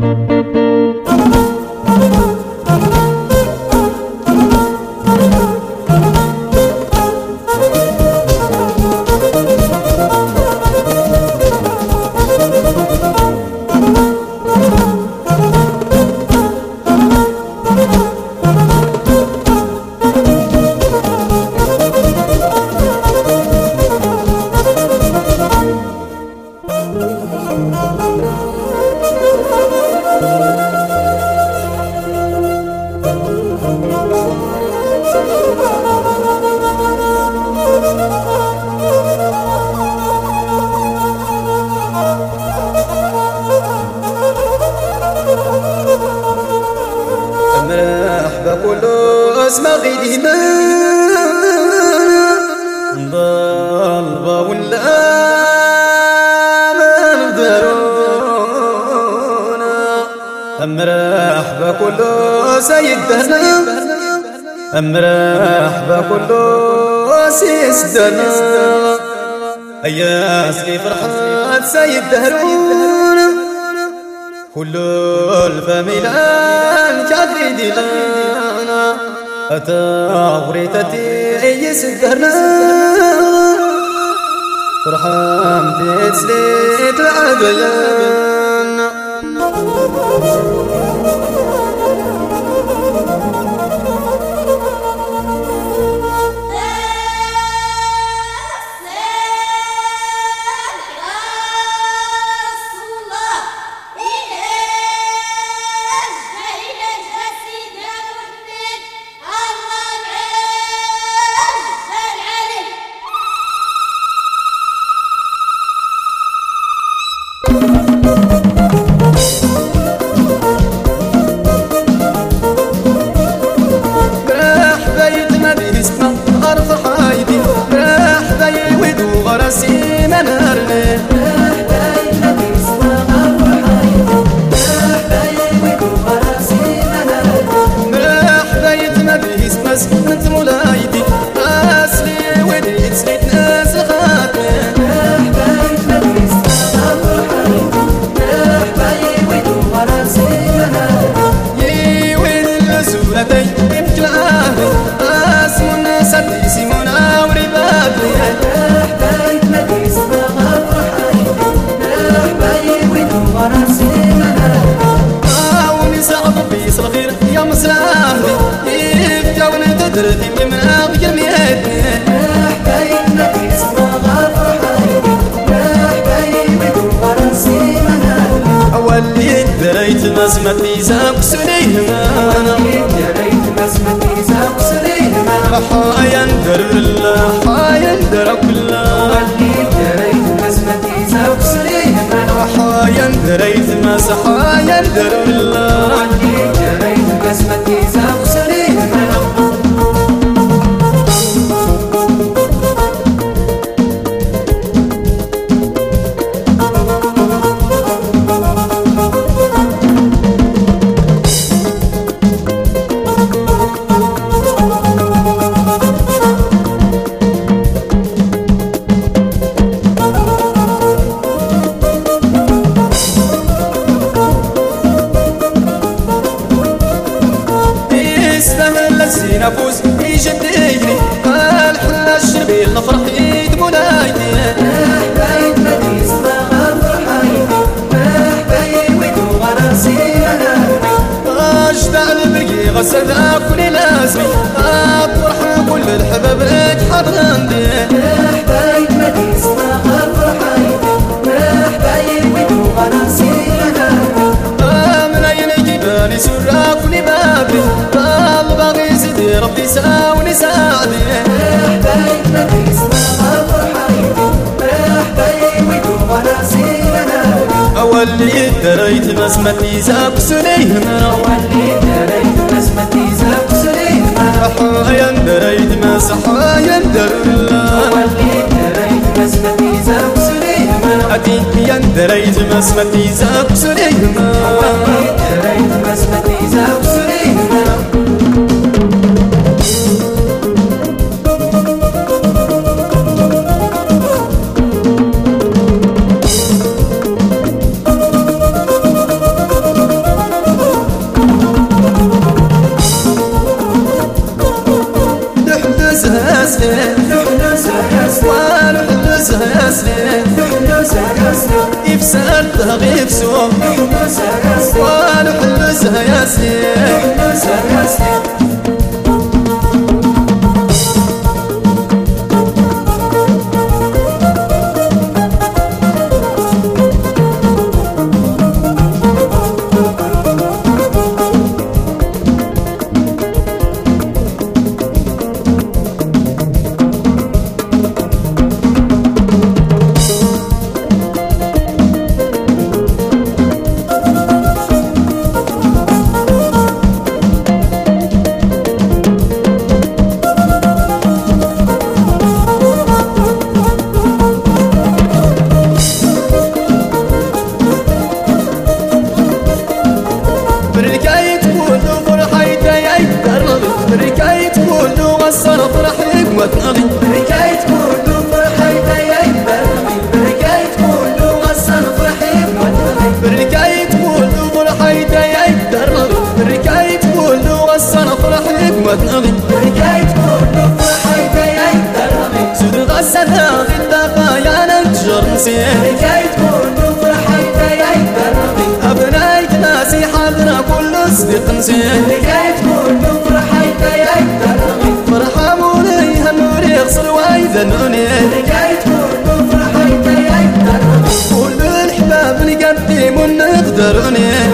مرحبا كله اسمع غيري من ضلبة ولا من دارونا. مرحبا كله سيد دهنا، مرحبا كله سيس دهنا. يا أصلي فرحات سيد دهرونا، كل الفاميلان كادري ديلانا أتغريتتي يسدرنا. فرحان تسليت العديان مسمتي زاق سليمان، دريت مسمتي زاق سليمان. حاين در الله حاين درك الله، دريت مسمتي زاق سليمان. حاين دريت مس حاين در الله، دريت مسمتي زاق سليمان. نفوس يجديني قال حنا الشربي الفرح يد مولايتي. حبايب مديس ما فرحايتي، حبايب ويدو غراسي منامي. اشتاق البرقي غسل كل لازمي، افرح كل الحباب اتحضر عندي. حبايب مديس ما فرحايتي، حبايب ويدو غراسي منامي. ملايين جبالي سرا كل بابي، ربي ساوني ساعدي. حبايب مديس ما فرحايتي، حبايب ويدو غراسي منامي. أولي دريت مسمتي زاق سليمان، أولي دريت مسمتي زاق سليمان. حاين دريت مس حاين در الله، أولي دريت مسمتي زاق سليمان. أتيين دريت مسمتي زاق سليمان، أولي دريت مسمتي زاق سليمان. نحن سراسي ونحل سهياسي نحن سراسي وتنغي بركاية كله فرحي دايق برمي بركاية كله غصن فرحي وتنغي بركاية كله فرحي دايق درغي بركاية كله غصن فرحي وتنغي بركاية كله فرحي دايق درغي سود غسل هذه الدقايا نتجر نسيان بركاية كله فرحي دايق درغي أبنايت ناسي حالنا كله صديق نسيان بركاية كله فرحي دايق درغي فرحة مولي هالنور يغسل ويذنوني بركاية كله فرحي دايق درغي كل الحباب نقدم ونقدروني